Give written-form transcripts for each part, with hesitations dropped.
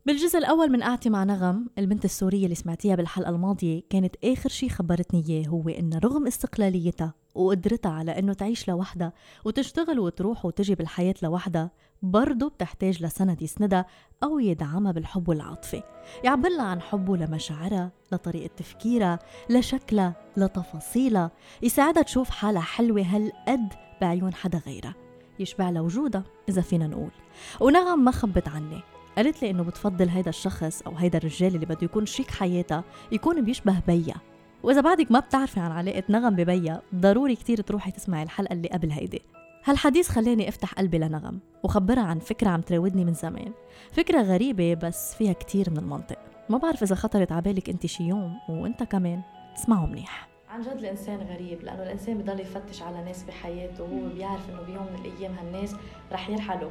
بالجزء الأول من قعدتي مع نغم البنت السورية اللي سمعتيها بالحلقة الماضية، كانت آخر شي خبرتني إياه هو إن رغم استقلاليتها وقدرتها على إنه تعيش لوحدها وتشتغل وتروح وتجي بالحياة لوحدها، برضو بتحتاج لسند يسندها أو يدعمها بالحب والعاطفة، يعبر لها عن حبه لمشاعرها، لطريقة تفكيرها، لشكلها، لتفاصيلها، يساعدها تشوف حالها حلوة هالقد بعيون حدا غيرها، يشبع لها وجودها إذا فينا نقول. ونغم ما خبت عني، قالت لي إنه بتفضل هيدا الشخص أو هيدا الرجال اللي بده يكون شريك حياتها يكون بيشبه بيا. وإذا بعدك ما بتعرفي عن علاقة نغم ببيا، ضروري كتير تروحي تسمعي الحلقة اللي قبل هيدي. هالحديث خلاني افتح قلبي لنغم وخبرها عن فكرة عم تراودني من زمان، فكرة غريبة بس فيها كتير من المنطق. ما بعرف إذا خطرت عبالك انت شي يوم، وانت كمان اسمعوا منيح. عن جد الإنسان غريب، لأنه الإنسان بضل يفتش على ناس بحياته وهو بيعرف إنه بيوم من الأيام هالناس رح يرحلوا،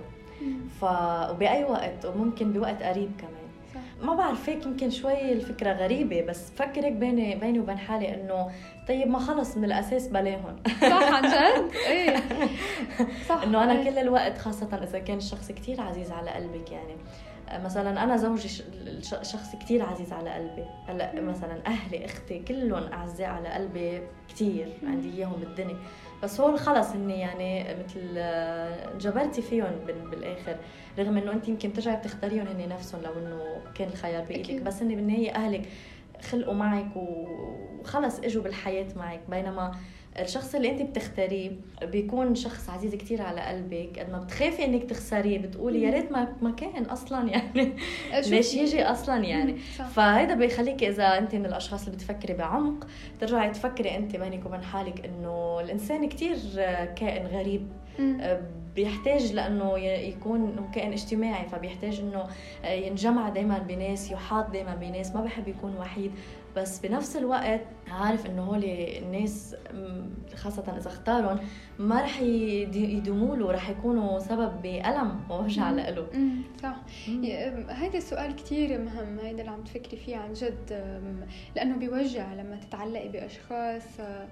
وبأي وقت، وممكن بوقت قريب كمان. صح. ما بعرف، هيك يمكن شوي الفكرة غريبة، بس فكر هيك بيني وبين حالي إنه طيب ما خلص من الأساس بلاهم. صح عن جد. إيه صح. إنه أنا كل الوقت، خاصة إذا كان الشخص كتير عزيز على قلبك، يعني مثلا أنا زوجي شخص كتير عزيز على قلبي، هلا مثلا أهلي أختي كلهم أعزاء على قلبي كتير، عندي إياهم بالدنيا، بس هو خلص إني يعني مثل جبرتي فيهم بالآخر، رغم إنه أنت يمكن ترجعي بتختاريهم هني نفسهم لو إنه كان الخيار بإيدك، بس إني بالنهاية أهلك خلقوا معك وخلص إجوا بالحياة معك، بينما الشخص اللي انت بتختاريه بيكون شخص عزيز كتير على قلبك، قد ما بتخافي انك تخسريه بتقولي يا ريت ما كان اصلا، يعني ليش يجي اصلا يعني. فهذا بيخليك اذا انت من الاشخاص اللي بتفكري بعمق ترجعي تفكري انت بينك وبين حالك انه الانسان كتير كائن غريب، بيحتاج لأنه يكون كائن اجتماعي، فبيحتاج إنه ينجمع دايما بناس، يحاط دايما بناس، ما بحب يكون وحيد، بس بنفس الوقت عارف إنه هولي الناس خاصة إذا اختارهم ما رح يدوموا له، رح يكونوا سبب بألم ووجع له. صح. هيدا السؤال كتير مهم، هيدا اللي عم تفكري فيه عن جد، لأنه بيوجع لما تتعلقي بأشخاص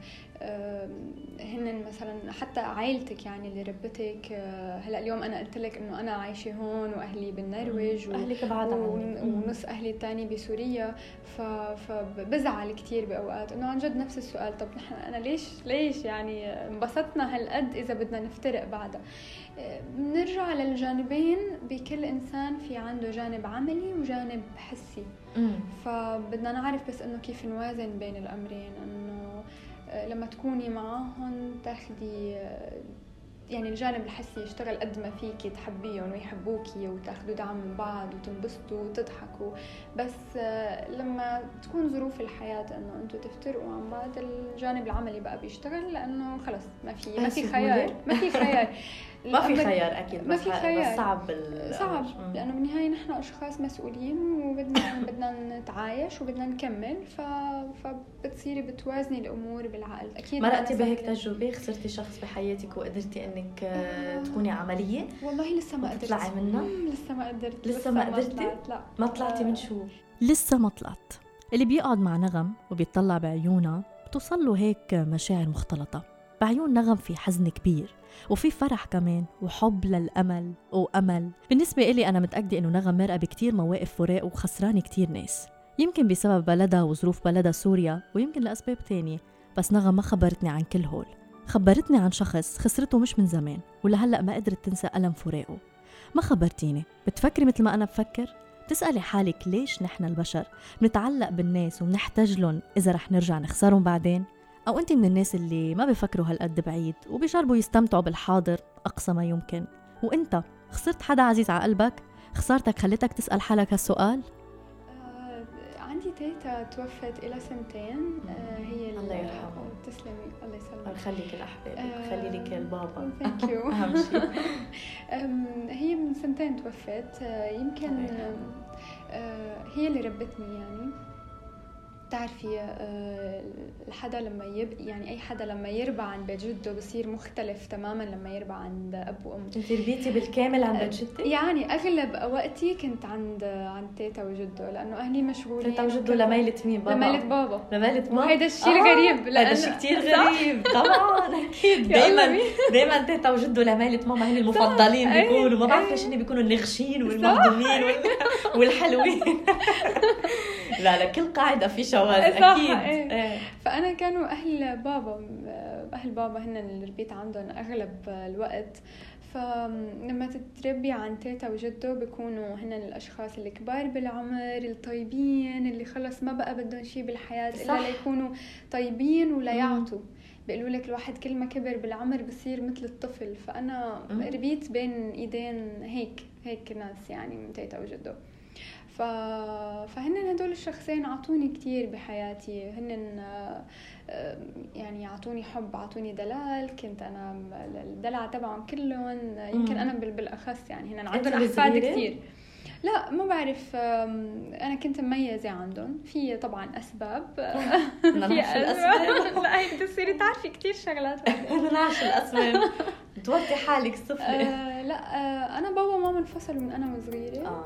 هن مثلا حتى عائلتك، يعني اللي ربتك. هلا اليوم أنا قلت لك إنه أنا عايشة هون وأهلي بالنرويج وأهلك بعاد عني ونص أهلي التاني بسوريا، فبزعل كتير بأوقات إنه عن جد نفس السؤال، طب نحن أنا ليش يعني انبسطنا هالقد إذا بدنا نفترق بعدها. بنرجع للجانبين، بكل إنسان في عنده جانب عملي وجانب حسي، فبدنا نعرف بس إنه كيف نوازن بين الأمرين، إنه لما تكوني معاهم تاخدي يعني الجانب الحسي يشتغل قد ما فيكي تحبيهم ويحبوكي وتاخدوا دعم من بعض وتنبسطوا وتضحكوا، بس لما تكون ظروف الحياة انه انتوا تفترقوا عن بعض، الجانب العملي بقى بيشتغل، لانه خلص ما في خيار. ما في خيار اكيد، ما في خيار. بس صعب لانه بالنهايه نحن اشخاص مسؤولين وبدنا نتعايش وبدنا نكمل، فبتصيري بتوازني الامور بالعقل. اكيد مرقتي بهيك تجربه، خسرتي شخص بحياتك وقدرتي انك تكوني عمليه؟ والله لسه ما قدرت تطلعي منها. لسه ما قدرتي. لا ما طلعتي من شو؟ لسه ما طلعت. اللي بيقعد مع نغم وبيطلع بعيونها بتوصل له هيك مشاعر مختلطه. بعيون نغم في حزن كبير وفي فرح كمان وحب للأمل وأمل. بالنسبة إلي أنا متأكدة إنه نغم مرقة بكتير مواقف فراق وخسرانة كتير ناس، يمكن بسبب بلدها وظروف بلدها سوريا، ويمكن لأسباب تانية، بس نغم ما خبرتني عن كل هول. خبرتني عن شخص خسرته مش من زمان ولهلأ ما قدرت تنسى ألم فراقه. ما خبرتيني. بتفكري مثل ما أنا بفكر؟ تسألي حالك ليش نحن البشر بنتعلق بالناس وبنحتاج لهم إذا رح نرجع نخسرهم بعدين؟ أو أنت من الناس اللي ما بيفكروا هالقد بعيد وبيجربوا يستمتعوا بالحاضر أقصى ما يمكن؟ وأنت خسرت حدا عزيز على قلبك؟ خسارتك خلتك تسأل حالك هالسؤال؟ عندي تيتا توفت إلى 2 سنين. هي الله يرحمها. تسلمي، الله يسلمك. خليك الأحباب، خلي لك البابا. ثانك يو. أهم شيء. هي من 2 سنين توفت. يمكن هي اللي ربتني يعني. بتعرفي الحدا لما يعني أي حدا لما يربى عن بيت جده بصير مختلف تماماً لما يربى عند أب وأم. أنت ربيتي بالكامل عن بيت جدك؟ يعني أغلب وقتي كنت عند تيتا وجده لأنه أهلي مشغولين. تيتا وجده لميلة مين؟ بابا؟ لميلة بابا. لميلة بابا. وهيدا الشيء الغريب. هذا الشيء كتير غريب. طبعاً أكيد. دايماً تيتا وجده لميلة ماما هن المفضلين بيكونوا. ما بعرف ليش هن بيكونوا النغشين والمهضومين والحلوين. لا كل قاعدة في شواذ أكيد. فأنا كانوا أهل بابا هن اللي ربيت عندهم أغلب الوقت. فلما تتربي عن تيتا وجدو بيكونوا هن الأشخاص الكبار بالعمر الطيبين اللي خلص ما بقى بدهم شيء بالحياة إلا ليكونوا طيبين ولا يعطوا. بيقولوا لك الواحد كل ما كبر بالعمر بصير مثل الطفل. فأنا ربيت بين إيدين هيك ناس يعني من تيتا وجدو. فهن هدول الشخصين عطوني كتير بحياتي. هن يعني عطوني حب، عطوني دلال. كنت أنا الدلع تبعهم كلهم يمكن أنا بالأخص يعني هن عندهم أحفاد كتير. لا ما بعرف، أنا كنت مميزة عندهم. في طبعا أسباب. في أسباب. لا هيك تصيري تعرفي كتير شغلات. نعرف الأسباب. تورتي حالك صفلة. لا أنا بابا وماما انفصلوا من أنا وصغيرة.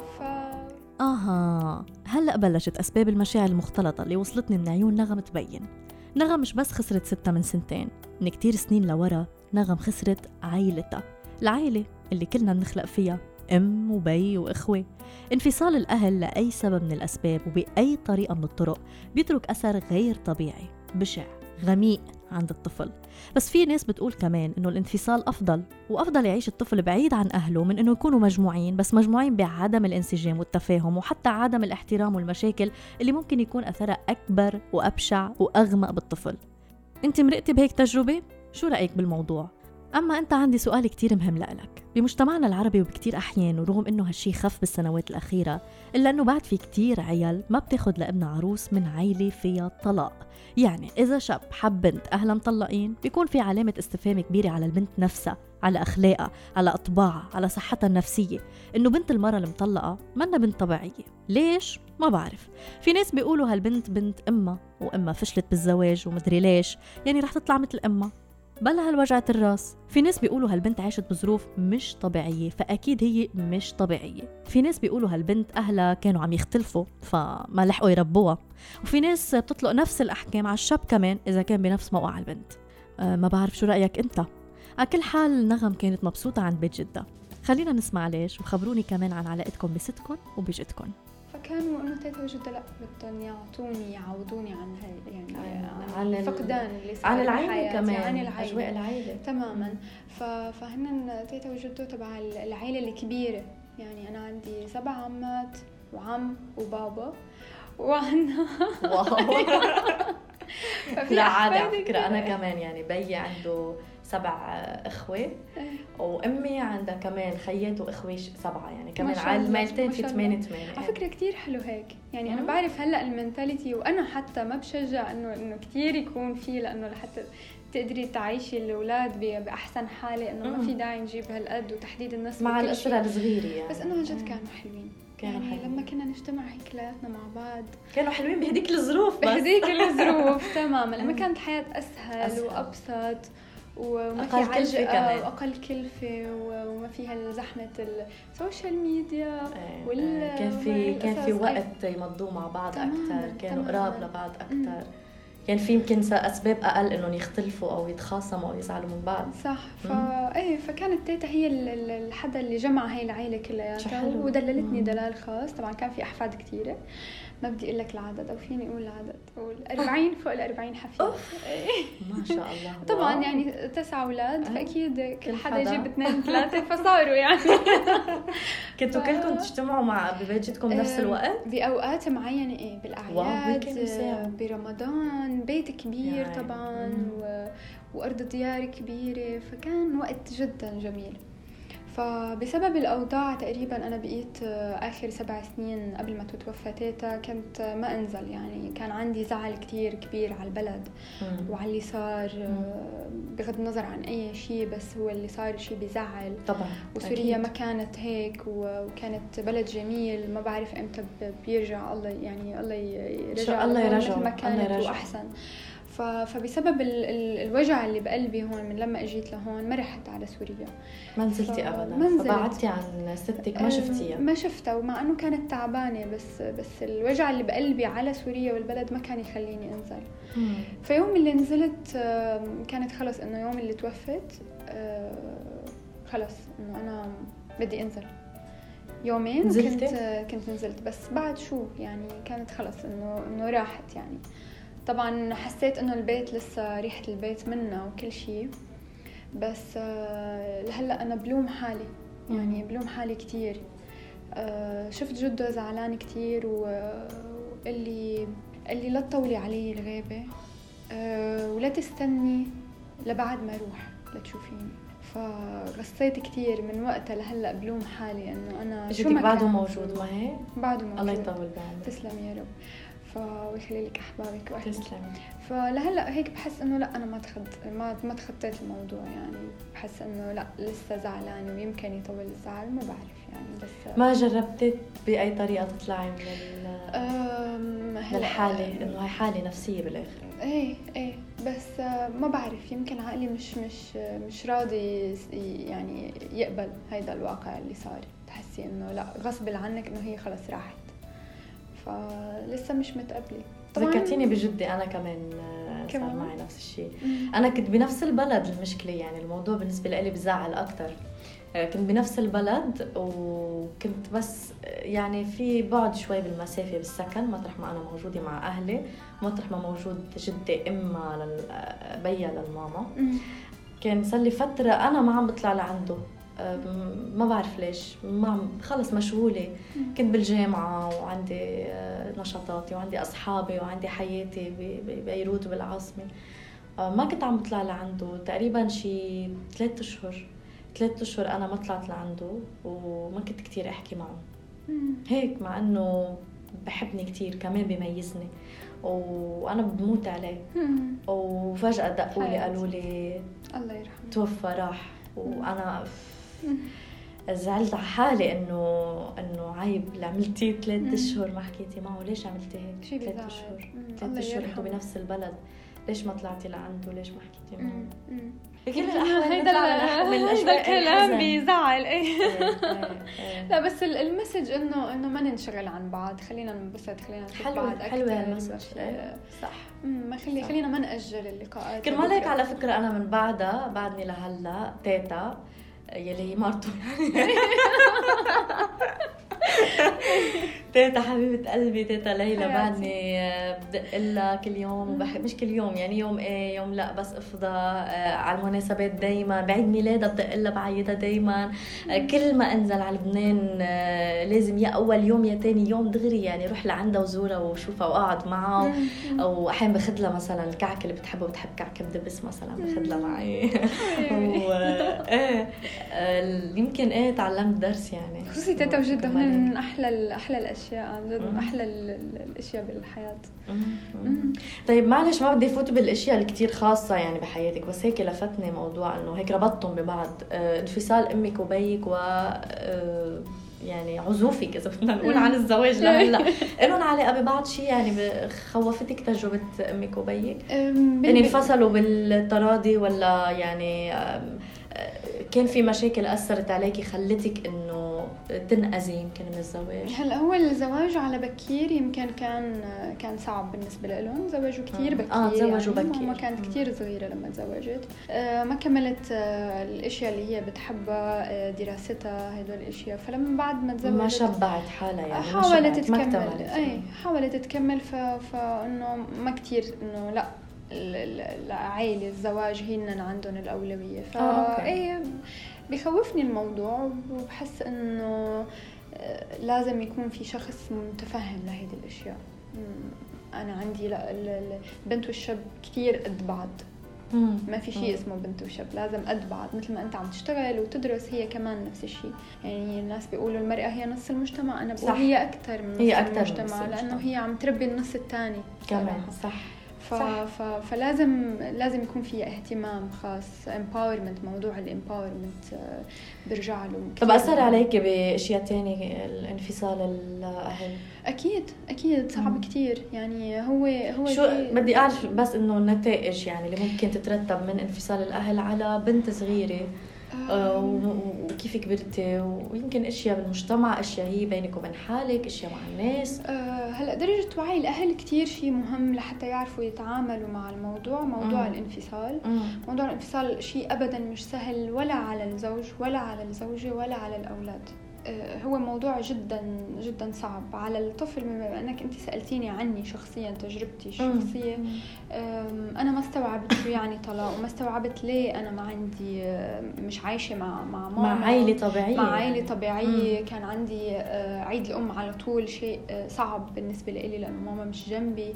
هلأ بلشت أسباب المشاعر المختلطة اللي وصلتني من عيون نغم تبين. نغم مش بس خسرت ستة من سنتين، من كتير سنين لورا نغم خسرت عائلتها، العائلة اللي كلنا بنخلق فيها، أم وبي وإخوة. انفصال الأهل لأي سبب من الأسباب وبأي طريقة من الطرق بيترك أثر غير طبيعي، بشع، غميق عند الطفل. بس في ناس بتقول كمان إنه الانفصال أفضل، وأفضل يعيش الطفل بعيد عن أهله من إنه يكونوا مجموعين، بس مجموعين بعدم الانسجام والتفاهم وحتى عدم الاحترام والمشاكل اللي ممكن يكون أثرها أكبر وأبشع وأغمق بالطفل. أنت مرقتي بهيك تجربة؟ شو رأيك بالموضوع؟ أما أنت عندي سؤال كتير مهم لك. بمجتمعنا العربي وبكتير أحيان، ورغم إنه هالشي خف بالسنوات الأخيرة، إلا إنه بعد في كتير عيال ما بتاخد لابن عروس من عيلة فيها طلاق. يعني إذا شاب حب بنت أهلا مطلقين بيكون في علامة استفهام كبيرة على البنت نفسها، على أخلاقها، على أطباعها، على صحتها النفسية. إنه بنت المرة المطلقة منا بنت طبيعية. ليش؟ ما بعرف. في ناس بيقولوا هالبنت بنت أمها، وأمها فشلت بالزواج ومدري ليش، يعني رح تطلع مثل أمها، بلا هالوجعة الراس. في ناس بيقولوا هالبنت عاشت بظروف مش طبيعية فأكيد هي مش طبيعية. في ناس بيقولوا هالبنت أهلها كانوا عم يختلفوا فما لحقوا يربوها. وفي ناس بتطلق نفس الأحكام على الشاب كمان إذا كان بنفس موقع البنت. ما بعرف شو رأيك أنت. على كل حال نغم كانت مبسوطة عند بيت جدة. خلينا نسمع ليش، وخبروني كمان عن علاقتكم بستكم وبجدكم. فكانوا انه تيتا وجدة لا بدهم يعودوني عن عن الفقدان اللي صار عن العائلة كمان، عن أجواء العائلة تماما. فهن تيتا وجدة تبع العائلة الكبيرة. يعني أنا عندي 7 عمات وعم وبابا وعنا لا عادي على فكرة. أنا كمان يعني بيي عنده 7 إخوة، وأمي عندها كمان خيات وإخوة 7، يعني كمان عائلتين في 8. على فكرة كتير حلو هيك. يعني أنا بعرف هلأ المنتاليتي، وأنا حتى ما بشجع إنه كتير يكون فيه، لأنه لحتى تقدري تعيشي الأولاد بأحسن حالة، إنه ما في داعي نجيب هالقد وتحديد الناس مع الأسرة الصغيرة يعني. بس إنه عن جد كانوا حلوين. يعني لما كنا نجتمع هيك كلياتنا مع بعض كانوا حلوين بهديك الظروف، بهديك الظروف تماما. لما كانت الحياة أسهل وأبسط وما في عجقة كمان، وأقل كلفة، وما فيها زحمة السوشيال ميديا كان في وقت يمضوا مع بعض أكتر، كانوا قراب لبعض أكتر. يعني في يمكن أسباب أقل إنهم يختلفوا أو يتخاصموا أو يزعلوا من بعض. صح. فكانت تيتا هي الحدا اللي جمع هاي العائلة كلياتها، ودللتني دلال خاص. طبعا كان في أحفاد كتيرة، ما بدي أقول لك العدد، أو فيني أقول العدد، أقول 40 فوق 40 حفيد. ما شاء الله. طبعا يعني 9 أولاد، فأكيد كل حدا يجيب 2 3 فصاروا يعني. كنتوا كلكم تجتمعوا مع ببيت جدكم بنفس الوقت؟ بأوقات معينة، بالأعياد، برمضان، بيت كبير طبعا وأرض ديار كبيرة، فكان وقت جدا جميل. فبسبب الأوضاع تقريبا أنا بقيت آخر 7 سنين قبل ما تتوفى تيتا كنت ما أنزل، يعني كان عندي زعل كتير كبير على البلد وعلى اللي صار، بغض النظر عن أي شيء، بس هو اللي صار شيء بيزعل طبعا. وسوريا ما كانت هيك، وكانت بلد جميل، ما بعرف إمتى بيرجع الله، يعني الله يرجع مثل ما كانت وأحسن. فبسبب الوجع اللي بقلبي هون من لما اجيت لهون ما رحت على سوريا، ما نزلتي ابدا، فبعدتي عن ستك ما شفتيها؟ ما شفتها، ومع انه كانت تعبانه، بس الوجع اللي بقلبي على سوريا والبلد ما كان يخليني انزل. فيوم اللي نزلت كانت خلص انه يوم اللي توفت خلص انه انا بدي انزل يومين، كنت نزلت، بس بعد شو يعني كانت خلص انه راحت. يعني طبعا حسيت انه البيت لسه ريحة البيت منا وكل شيء، بس لهلا انا بلوم حالي، يعني بلوم حالي كتير. شفت جده زعلان كتير واللي لا تطولي علي الغيبة ولا تستني لبعد ما اروح لتشوفيني. فغصيت كتير من وقتها لهلا بلوم حالي انه انا شو ما بعده موجود، ما هيك؟ بعده موجود، الله يطول بعمرك. تسلم يا رب، ويخلي لك احبابك واهلك. تسلمي. فلهلا هيك بحس انه لا انا ما تخطيت الموضوع، يعني بحس انه لا لسه زعلانه ويمكن يطول الزعل، ما بعرف يعني. بس ما جربتي باي طريقه تطلعي من الحاله، انه هي حاله نفسيه بالاخر؟ ايه بس ما بعرف، يمكن عقلي مش راضي يعني يقبل هيدا الواقع اللي صار. تحسي انه لا غصب عنك انه هي خلص راحت، فلسه مش متقبله. ذكرتيني بجدي، انا كمان صار معي نفس الشيء. انا كنت بنفس البلد، المشكله يعني الموضوع بالنسبه لي بزعل اكثر. كنت بنفس البلد وكنت بس يعني في بعد شوي بالمسافه بالسكن، مطرح ما انا موجوده مع اهلي، مطرح ما موجود جدي اما بيا للماما. كان صار لي فتره انا ما عم بطلع لعنده، ما بعرف ليش، ما خلص مشغولة. كنت بالجامعة وعندي نشاطاتي وعندي أصحابي وعندي حياتي ببيروت وبالعاصمة. ما كنت عم بطلع لعنده تقريبا شي 3 أشهر أنا ما طلعت لعنده، وما كنت كتير أحكي معه هيك، مع أنه بحبني كتير، كمان بيميزني وأنا بموت عليه. وفجأة دقوا لي قالوا لي الله يرحمه توفى راح، وأنا زعلت على حالي انه عيب اللي عملتيه 3 أشهر ما حكيتي معه. ليش عملتي هيك 3 أشهر انتوا بنفس البلد، ليش ما طلعتي لعنده، ليش ما حكيتي معه؟ بكل الاحوال هيدا الكلام بيزعل. لا بس المسج انه ما ننشغل عن بعض، خلينا ننبسط، خلينا نشوف بعض اكثر. حلوه المسج، صح. ما خلينا ما ناجل اللقاءات. كرمال هيك على فكره انا من بعدني لهلا تيتا يلي هي مرته يعني تيتا حبيبة قلبي، تيتا ليلى، بعدني بدق لها كل يوم، وبحب مش كل يوم يعني يوم ايه يوم لا، بس افضى على المناسبات دايما، بعيد ميلادها بدق لها بعيدها دايما. كل ما انزل على لبنان لازم يا اول يوم يا تاني يوم دغري يعني روح لعندها وزورها وشوفها واقعد معها. او احيانا باخذ لها مثلا الكعك اللي بتحبه، بتحب كعك دبس مثلا، باخذ لها معي يمكن تعلمت درس يعني. خصوصي تيتا وجدة من احلى الاشياء عن جد، من احلى الاشياء بالحياه. طيب معلش ما بدي فوت بالاشياء الكتير خاصه يعني بحياتك، بس هيك لفتني موضوع انه هيك ربطتم ببعض، انفصال امك وبيك و يعني عزوفك اذا بدنا نقول عن الزواج لهلا، لهم علاقه ببعض شيء يعني خوفتك تجربه امك وبيك؟ يعني انفصلوا بالتراضي ولا يعني كان في مشاكل أثرت عليكي خلتك إنه تنأذي يمكن من الزواج؟ هلا هو الزواج على بكير يمكن كان صعب بالنسبة لهم، زواجوا كتير بكير. تزوجوا بكير. ماما كانت كتير صغيرة لما تزوجت، ما كملت الأشياء اللي هي بتحبها، دراستها، هدول الأشياء. فلما بعد ما تزوجت ما شبعت حالها يعني، حاولت تكمل. حاولت تكمل، فإنه ما كتير إنه لا، العائلة الزواج هن عندهم الأولوية. بيخوفني الموضوع، وبحس إنه لازم يكون في شخص متفهم لهذه الأشياء. أنا عندي البنت والشاب كتير قد بعض، ما في شيء اسمه بنت وشاب، لازم قد بعض. مثل ما انت عم تشتغل وتدرس هي كمان نفس الشيء. يعني الناس بيقولوا المرأة هي نص المجتمع، انا بقول هي اكثر من نص المجتمع، لانه هي عم تربي النص الثاني كمان. صح. فلازم يكون في اهتمام خاص. empowerment، موضوع الامباورمنت برجع له. طب أثر عليك بأشياء تانية الانفصال الأهل؟ أكيد صعب كتير. يعني هو شو بدي أعرف بس إنه النتائج يعني اللي ممكن تترتب من انفصال الأهل على بنت صغيرة، وكيف كبرتي، ويمكن اشياء بالمجتمع، اشياء هي بينك وبين حالك، اشياء مع الناس. هلا درجة وعي الاهل كتير شيء مهم لحتى يعرفوا يتعاملوا مع الموضوع. موضوع الانفصال، موضوع الانفصال شيء ابدا مش سهل، ولا على الزوج ولا على الزوجة ولا على الاولاد. هو موضوع جدا جدا صعب على الطفل. بما انك انت سألتيني عني شخصيا، تجربتي الشخصية، انا ما استوعبت شو يعني طلاق، وما استوعبت ليه انا ما عندي، مش عايشة مع ماما، مع عائلة طبيعية. كان عندي عيد الام على طول، شيء صعب بالنسبة لي لأن ماما مش جنبي.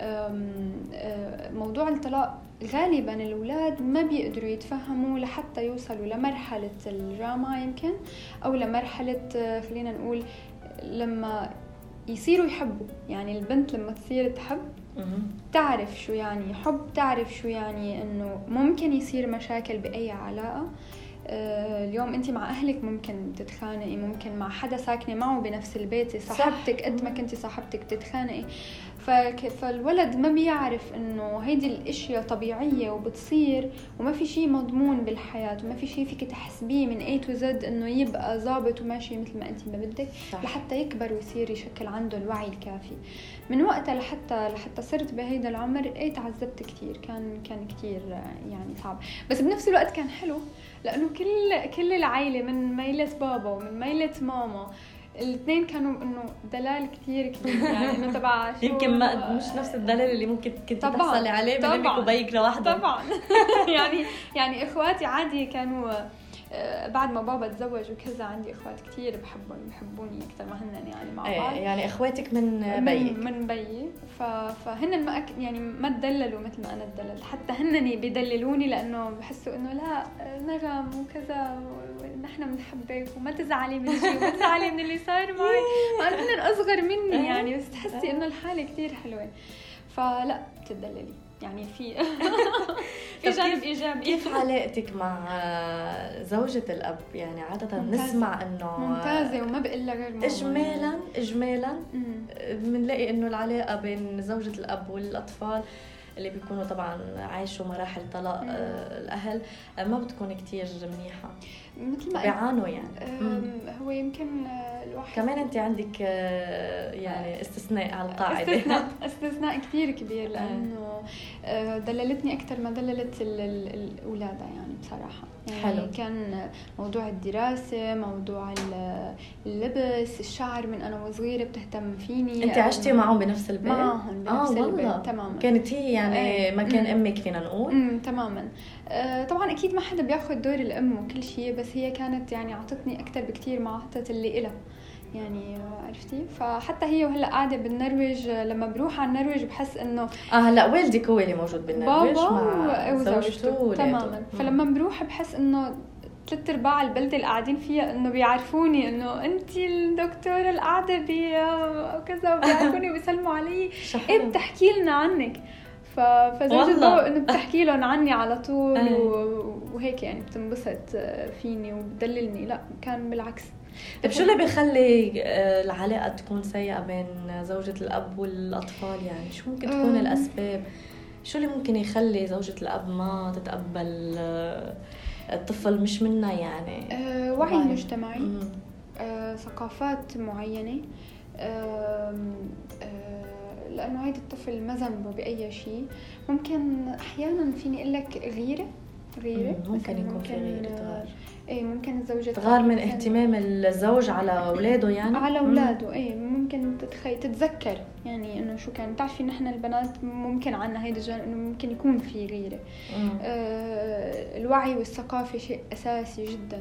موضوع الطلاق غالبا الأولاد ما بيقدروا يتفهموا لحتى يوصلوا لمرحلة الجامعة يمكن، أو لمرحلة خلينا نقول لما يصيروا يحبوا. يعني البنت لما تصير تحب تعرف شو يعني حب، تعرف شو يعني أنه ممكن يصير مشاكل بأي علاقة. اليوم انت مع اهلك ممكن تتخانقي، ممكن مع حدا ساكنه معه بنفس البيت صاحبتك، قد ما كنتي صاحبتك تتخانقي. فالولد ما بيعرف انه هيدي الاشياء طبيعيه وبتصير، وما في شيء مضمون بالحياه، وما في شيء فيك تحسبيه من A to Z انه يبقى ظابط وماشي مثل ما انت ما بدك، لحتى يكبر ويصير يشكل عنده الوعي الكافي. من وقتها لحتى صرت بهيدا العمر تعذبت كتير. كان كتير يعني صعب، بس بنفس الوقت كان حلو، لانه كل العائله من ميلة بابا ومن ميلة ماما الاثنين كانوا انه دلال كتير يعني انه تبع يمكن ما مش نفس الدلال اللي ممكن كنت تحصلي عليه من امك وبيك لوحدك. طبعا يعني اخواتي عادي كانوا بعد ما بابا تزوج وكذا، عندي اخوات كتير بحبوني اكثر ما هن يعني مع بعض. يعني اخواتك من بيي، فهن ما يعني ما تدللوا مثل ما انا تدللت، حتى هنني بيدللوني لانه بحسوا انه لا نغم وكذا ونحن بنحبك وما تزعلي من شيء وما تزعلي من اللي صار معي، ما هن اصغر مني يعني، بس تحسي انه الحاله كتير حلوه، فلا بتدللي يعني في جانب ايجابي. كيف علاقتك مع زوجة الاب؟ يعني عادة نسمع انه ممتازه وما بقول لها غير اجمالا بنلاقي انه العلاقه بين زوجة الاب والاطفال اللي بيكونوا طبعا عايشوا مراحل طلاق الاهل ما بتكون كتير منيحه، مثل ما بيعانوا يعني. هو يمكن الواحد كمان انت عندك يعني استثناء على القاعده. استثناء كتير كبير، لانه دللتني اكثر ما دللت الاولاد يعني بصراحه. يعني حلو. كان موضوع الدراسه، موضوع اللبس، الشعر، من انا وصغيره بتهتم فيني. انت عشتي معهم بنفس البيت؟ معهم بنفس البيت تماما. كانت هي يعني مكان امك فينا نقول؟ تماما. طبعا اكيد ما حدا بياخذ دور الام وكل شيء، بس هي كانت يعني عطتني اكثر بكتير ما عطت اللي إلها يعني، عرفتي؟ فحتى هي وهلا قاعده بالنرويج، لما بروح على النرويج بحس انه هلا والدك هو اللي موجود بالنرويج مع زوجته تماما. فلما بروح بحس انه 3/4 البلدة اللي قاعدين فيها انه بيعرفوني انه انتي الدكتورة القاعدة وكذا، وبيعرفوني وبيسلموا علي. بتحكي لنا عنك؟ فزوجته انه بتحكي لهم عني على طول وهيك يعني بتنبسط فيني وبدللني. لا كان بالعكس. طيب شو اللي بيخلي العلاقة تكون سيئة بين زوجة الأب والأطفال؟ يعني شو ممكن تكون الأسباب؟ شو اللي ممكن يخلي زوجة الأب ما تتقبل الطفل مش منها يعني؟ وعي مجتمعي، ثقافات معينة، لأنه هيدا الطفل ما ذنبه بأي شيء. ممكن أحيانا فيني أقول لك غيرة ممكن يكون في غيرة ممكن الزوجة تغار من اهتمام الزوج على أولاده يعني على أولاده. ممكن تتذكر يعني إنه شو كان. تعرفي نحن البنات ممكن عنا هيدا الجانب إنه ممكن يكون في غيرة. الوعي والثقافة شيء أساسي جدا.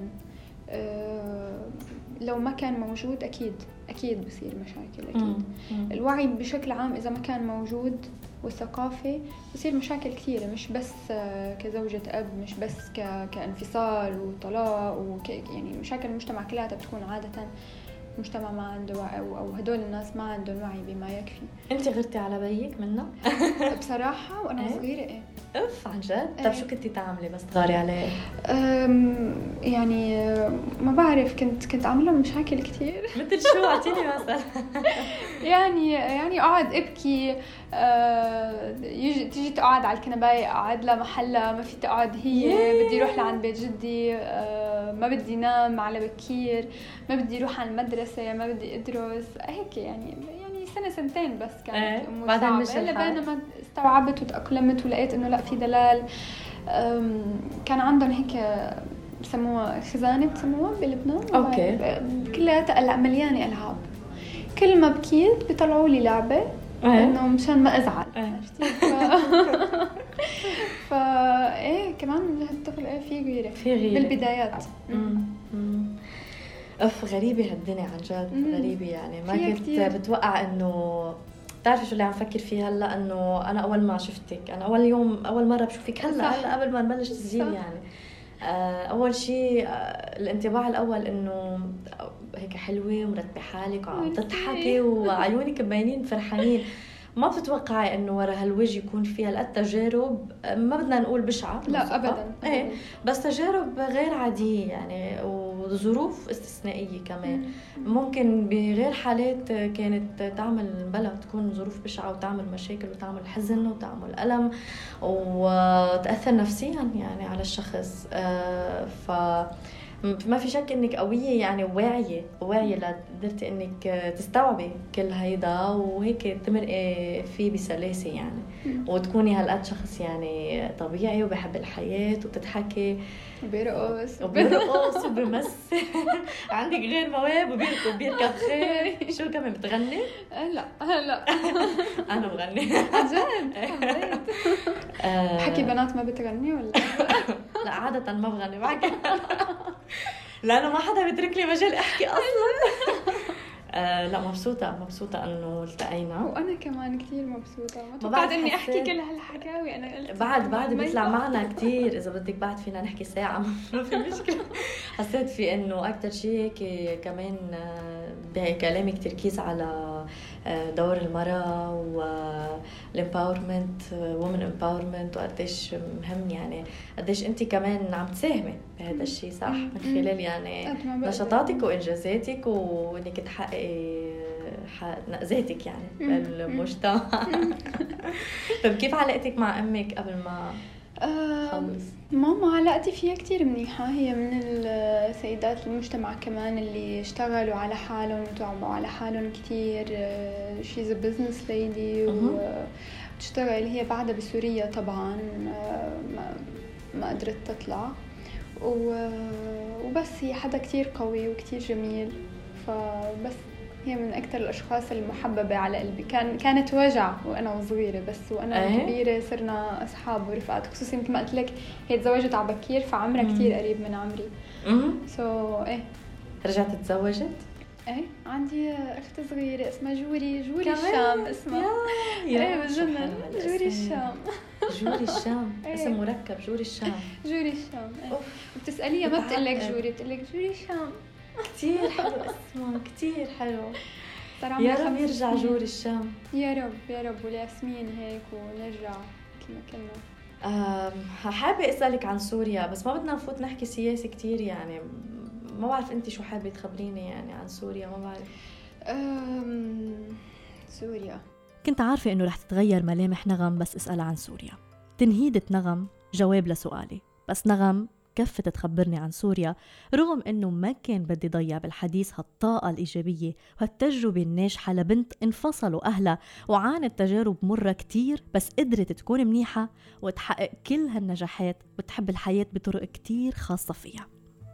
لو ما كان موجود أكيد بصير مشاكل. أكيد الوعي بشكل عام إذا ما كان موجود والثقافة بصير مشاكل كثيرة، مش بس كزوجة أب، مش بس كانفصال وطلاق يعني مشاكل المجتمع كلها بتكون عادة مجتمع ما عنده وعي أو هدول الناس ما عندهم وعي بما يكفي. انت غرتي على بيك منه؟ بصراحة وانا صغيرة اف عن جد؟ طب شو كنتي تعملي بس تغاري عليه؟ يعني ما بعرف، كنت عامله مشاكل كتير. مثل شو؟ اعطيني مثلا. يعني اقعد ابكي، تيجي تقعد على الكنبايه، اقعد لها محلها ما في تقعد هي، بدي اروح لعند بيت جدي، ما بدي نام على بكير، ما بدي اروح على المدرسه، ما بدي ادرس هيك يعني سنة سنتين بس كانت أمور صعبة، لبين ما استوعبت وتأقلمت ولقيت إنه لا في دلال. كان عندهم هيك بسموها خزانة بسموها بلبنان، أوكي، كلها مليانة ألعاب، كل ما بكيت بيطلعوا لي لعبة إنه مشان ما أزعل. إيه كمان الطفل في غيرة بالبدايات. غريبة هالدنيا عن جد، غريبة يعني ما كنت بتوقع إنه بتعرفي شو اللي عم فكر فيه هلا، إنه أنا أول ما شفتك، أنا أول مرة بشوفك هلا قبل ما نبلش تسجيل يعني أول شيء الانطباع الأول إنه هيك حلوة ومرتبة حالك وعم تضحكي وعيونك مبينين فرحانين. ما بتتوقعي انه ورا هالوجه يكون فيها هالقد تجارب، ما بدنا نقول بشعه، لا ابدا، ايه بس تجارب غير عاديه يعني، وظروف استثنائيه كمان. ممكن بغير حالات كانت تعمل بلا تكون ظروف بشعه وتعمل مشاكل وتعمل حزن وتعمل الم وتاثر نفسيا يعني على الشخص. ما في شك انك قويه يعني، واعيه لقدرتي انك تستوعبي كل هيدا وهيك تمرقي فيه بسلاسه يعني، وتكوني هالقد شخص يعني طبيعي وبحب الحياه وبتضحكي وبيرقص وبمثل. عندك غير مواهب وبيركب خيل. شو كمان بتغني؟ لا انا بغني عن جد. حكي بنات ما بتغني ولا؟ لا عاده ما بغني معك لأنه ما حدا بيترك لي مجال أحكي أصلاً. لا مبسوطة إنه التقينا، وأنا كمان كتير مبسوطة. ما توقعت إني أحكي كل هالحكاوي. أنا قلت بعد بيطلع معنا كتير، إذا بدك بعد فينا نحكي ساعة ما في مشكلة. حسيت في إنه أكتر شيء كمان بكلامي تركيز على دور المرأة والإمباورمنت، وومن إمباورمنت، وقديش مهم يعني قديش أنت كمان عم تساهمي بهذا الشيء صح، من خلال يعني نشاطاتك وإنجازاتك وإنك تحققي ذاتك يعني بالمجتمع. طب كيف علاقتك مع أمك قبل ما خلص؟ ماما علاقتي فيها كتير منيحة، هي من السيدات المجتمع كمان اللي اشتغلوا على حالهم وتعبوا على حالهم كتير. she's a business lady وتشتغل. هي بعدها بسوريا طبعا ما قدرت تطلع، وبس هي حدا كتير قوي وكتير جميل. فبس هي من أكثر الأشخاص المحببة على قلبي. كانت وجع وأنا صغيرة، بس وأنا كبيرة صرنا أصحاب ورفقات، خصوصي مثل ما قلت لك هي تزوجت على بكير فعمرها كتير قريب من عمري. رجعت تزوجت؟ عندي أخت صغيرة اسمها جوري الشام اسمها. بجنن جوري الشام. جوري الشام اسم مركب. جوري الشام بتسأليها ما بتقلك جوري، بتقلك جوري الشام. كتير حلو اسمه، كتير حلو. يا رب يرجع جوري الشام، يا رب والياسمين هيك ونرجع كما كنا. حابة أسألك عن سوريا، بس ما بدنا نفوت نحكي سياسي كتير يعني. ما بعرف أنت شو حابة تخبريني يعني عن سوريا؟ ما بعرف. سوريا كنت عارفة إنه رح تتغير ملامح نغم بس أسأل عن سوريا. تنهيدة نغم جواب لسؤالي، بس نغم كفت تخبرني عن سوريا رغم إنه ما كان بدي ضيع بالحديث هالطاقة الإيجابية وهالتجربة الناجحة لبنت انفصلوا أهلها وعانت تجارب مرة كتير، بس قدرت تكون منيحة وتحقق كل هالنجاحات وتحب الحياة بطرق كتير خاصة فيها.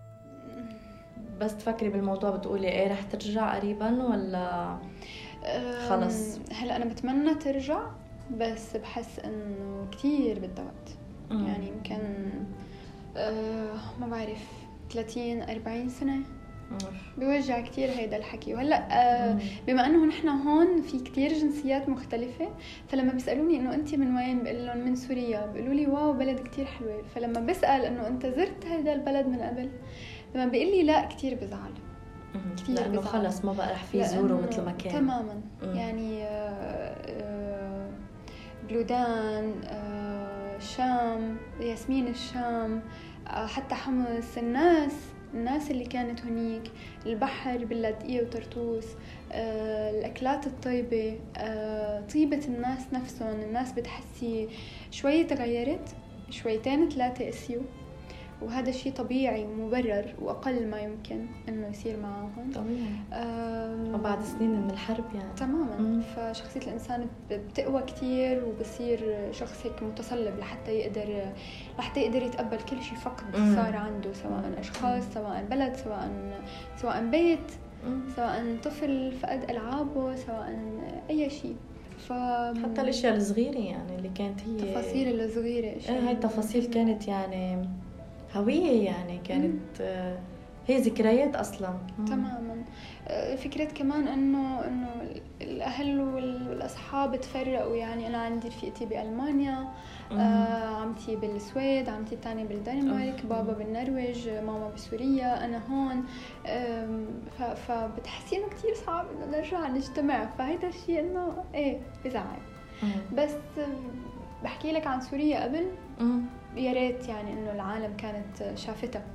بس تفكري بالموضوع بتقولي رح ترجع قريبا ولا خلص؟ هلأ أنا بتمنى ترجع، بس بحس إنه كتير بدها وقت. يعني يمكن ما بعرف 30-40 سنة بيوجع كتير هيدا الحكي. وهلا بما انه نحن هون في كتير جنسيات مختلفه، فلما بيسالوني انه انت من وين بقول لهم من سوريا، بيقولوا لي واو بلد كتير حلوه. فلما بسال انه انت زرت هيدا البلد من قبل، لما بيقول لي لا كتير بزعل كتير، لانه خلص ما بقى رح في يزوروا مثل ما كان تماما. يعني بلودان، شام، ياسمين الشام، حتى حمص، الناس اللي كانت هنيك، البحر باللاذقية وطرطوس، الأكلات الطيبة، طيبة الناس نفسهم. الناس بتحسي شوي تغيرت، شويتين 3 قسيوا، وهذا شيء طبيعي ومبرر وأقل ما يمكن إنه يصير معهم طبيعي. وبعد سنين من الحرب يعني تماما. فشخصية الإنسان بتقوى كتير وبصير شخص هيك متصلب لحتى يقدر يتقبل كل شيء فقد صار عنده، سواء أشخاص، سواء بلد، سواء بيت، سواء طفل فقد ألعابه، سواء أي شيء. حتى الأشياء الصغيرة يعني اللي كانت هي التفاصيل الصغيرة، هاي التفاصيل كانت يعني هوية، يعني كانت هي ذكريات أصلا. تماما. فكرة كمان إنه الأهل والأصحاب تفرقوا. يعني أنا عندي رفيقتي بألمانيا، عمتي بالسويد، عمتي الثانية بالدنمارك، بابا بالنرويج، ماما بسوريا، أنا هون. فبتحسي إنه كتير صعب إنه نرجع نجتمع. فهيدا الشيء إنه إيه بزعل. بس بحكي لك عن سوريا قبل، يا ريت يعني إنه العالم كانت شافتها.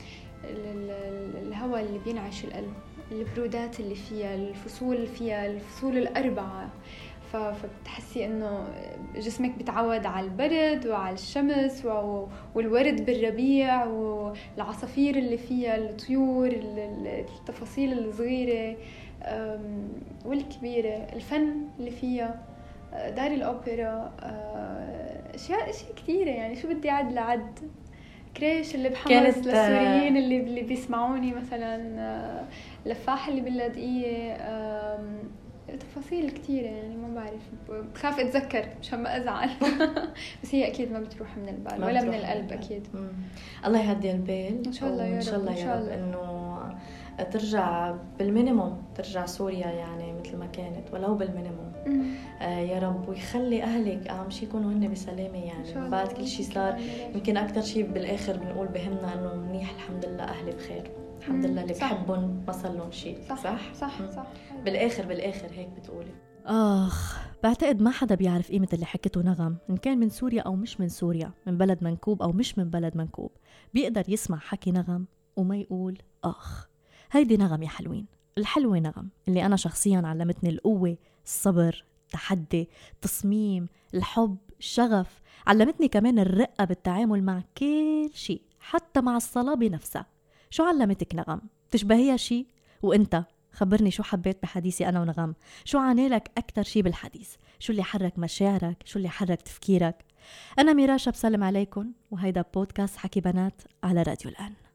الهواء اللي بينعش القلب، البرودات اللي فيها، الفصول 4. فبتحسي إنه جسمك بتعود على البرد وعلى الشمس والورد بالربيع والعصافير اللي فيها، الطيور، التفاصيل الصغيرة والكبيرة، الفن اللي فيها، دار الأوبرا، أشياء كثيرة. يعني شو بدي عد كريش اللي بحمص للسوريين اللي بيسمعوني مثلا، لفاح اللي باللاذقية، تفاصيل كثيرة يعني ما بعرف، بخاف أتذكر مشان ما أزعل. بس هي أكيد ما بتروح من البال ولا من القلب أكيد. الله يهدي البال إن شاء الله يا رب. إن شاء الله يا رب إنه ترجع بالمينيموم، ترجع سوريا يعني مثل ما كانت ولو بالمينيموم. يا رب، ويخلي أهلك أهم شيء يكونوا هن بسلامة. يعني بعد كل شيء صار يمكن أكتر شيء بالآخر بنقول بهمنا إنه منيح الحمد لله أهلي بخير، الحمد لله اللي بحبهم ما صار لهم شيء. صح. بالآخر هيك بتقولي. بعتقد ما حدا بيعرف قيمة اللي حكته نغم، إن كان من سوريا أو مش من سوريا، من بلد منكوب أو مش من بلد منكوب، بيقدر يسمع حكي نغم وما يقول هيدي نغم يا حلوين. الحلوة نغم اللي أنا شخصياً علمتني القوة، الصبر، التحدي، التصميم، الحب، الشغف. علمتني كمان الرقة بالتعامل مع كل شيء، حتى مع الصلابة نفسها. شو علمتك نغم؟ تشبهيها شيء؟ وإنت خبرني شو حبيت بحديثي أنا ونغم؟ شو عانيلك أكتر شيء بالحديث؟ شو اللي حرك مشاعرك؟ شو اللي حرك تفكيرك؟ أنا ميراشا بسلم عليكم، وهيدا بودكاست حكي بنات على راديو الآن.